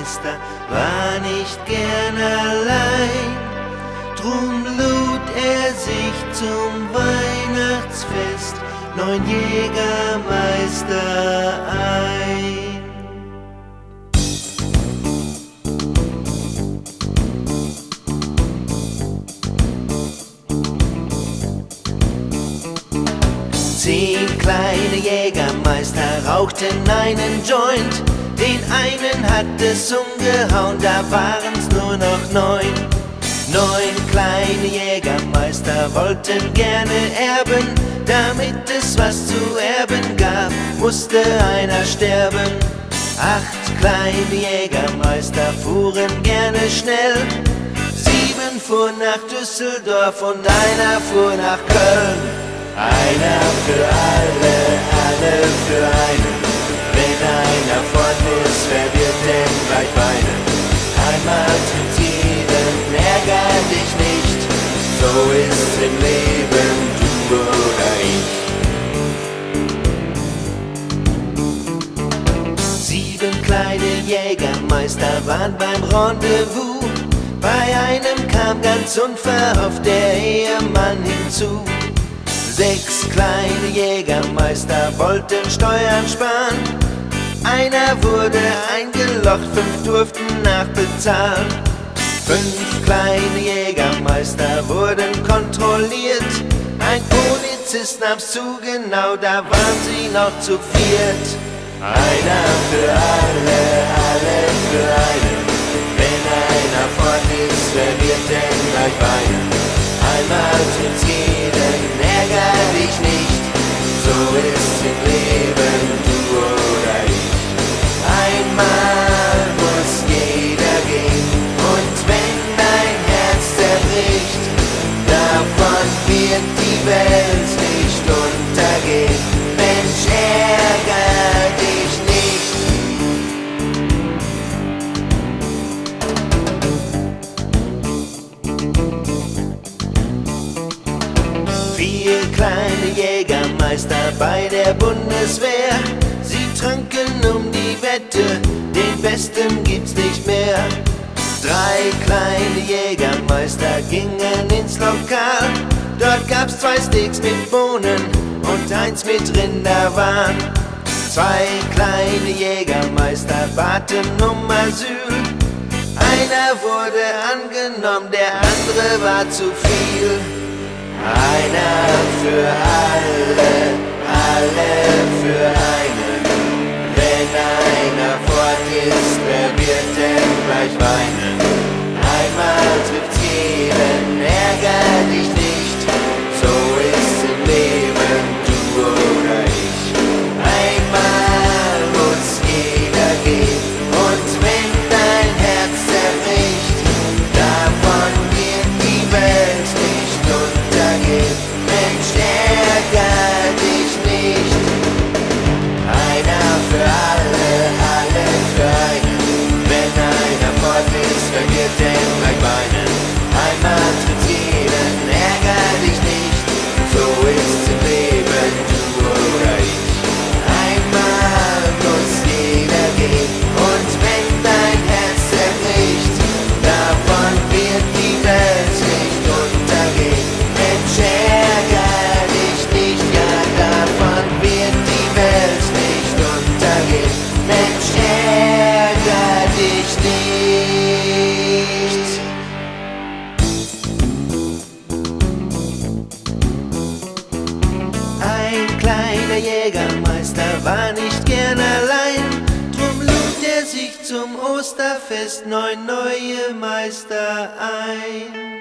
Jägermeister war nicht gern allein. Drum lud er sich zum Weihnachtsfest 9 Jägermeister ein. Zehn kleine Jägermeister rauchten einen Joint. Den einen hat es umgehauen, da waren's nur noch 9. 9 kleine Jägermeister wollten gerne erben. Damit es was zu erben gab, musste einer sterben. 8 kleine Jägermeister fuhren gerne schnell. 7 fuhren nach Düsseldorf und einer fuhr nach Köln. Einer für alle, alle für einen. Wenn einer fort ist, wer wird denn gleich weinen? Einmal tritt jeden, ärger dich nicht. So ist's im Leben, du oder ich. 7 kleine Jägermeister waren beim Rendezvous. Bei einem kam ganz unverhofft der Ehemann hinzu. 6 kleine Jägermeister wollten Steuern sparen. Einer wurde eingelocht, 5 durften nachbezahlen. 5 kleine Jägermeister wurden kontrolliert. Ein Polizist nahm's zu genau, da waren sie noch zu viert. Einer für alle, alle für einen. Wenn einer fort ist, wer wird denn gleich weinen? Einmal trifft's jeden, ärger dich nicht. So ist's im Leben, du oder ich. Einmal muss jeder gehen. Und wenn dein Herz zerbricht, davon wird die Welt nicht untergehen. Mensch, ärger dich nicht. 4 kleine Jägermeister bei der Bundeswehr. Sie tranken um die Wette, den Besten gibt's nicht mehr. 3 kleine Jägermeister gingen ins Lokal. Dort gab's 2 Steaks mit Bohnen und 1 mit Rinderwahn. 2 kleine Jägermeister baten um Asyl. Einer wurde angenommen, der andere war zu viel. Einer für alle, alle für einen. Wenn einer fort ist, wer wird denn gleich weinen? Einmal trifft's jeden, ärger dich nicht. So ist's im Leben, du oder ich. Einmal muss jeder gehen. Und wenn dein Herz zerbricht, davon wird die Welt nicht untergehen. Mensch, ärger dich nicht. Einer für alle, alle für einen. Wenn einer fort ist, wer wird denn gleich weinen? Einmal trifft's jeden, ärger dich nicht. So ist's im Leben, du oder ich. Einmal muss jeder gehen. Und wenn dein Herz zerbricht, davon wird die Welt nicht untergehen. Mensch, ärger dich nicht, ja, davon wird die Welt nicht untergehen. Mensch, ärger dich nicht. Ein kleiner Jägermeister war nicht gern allein. Drum lud er sich zum Osterfest 9 neue Meister ein.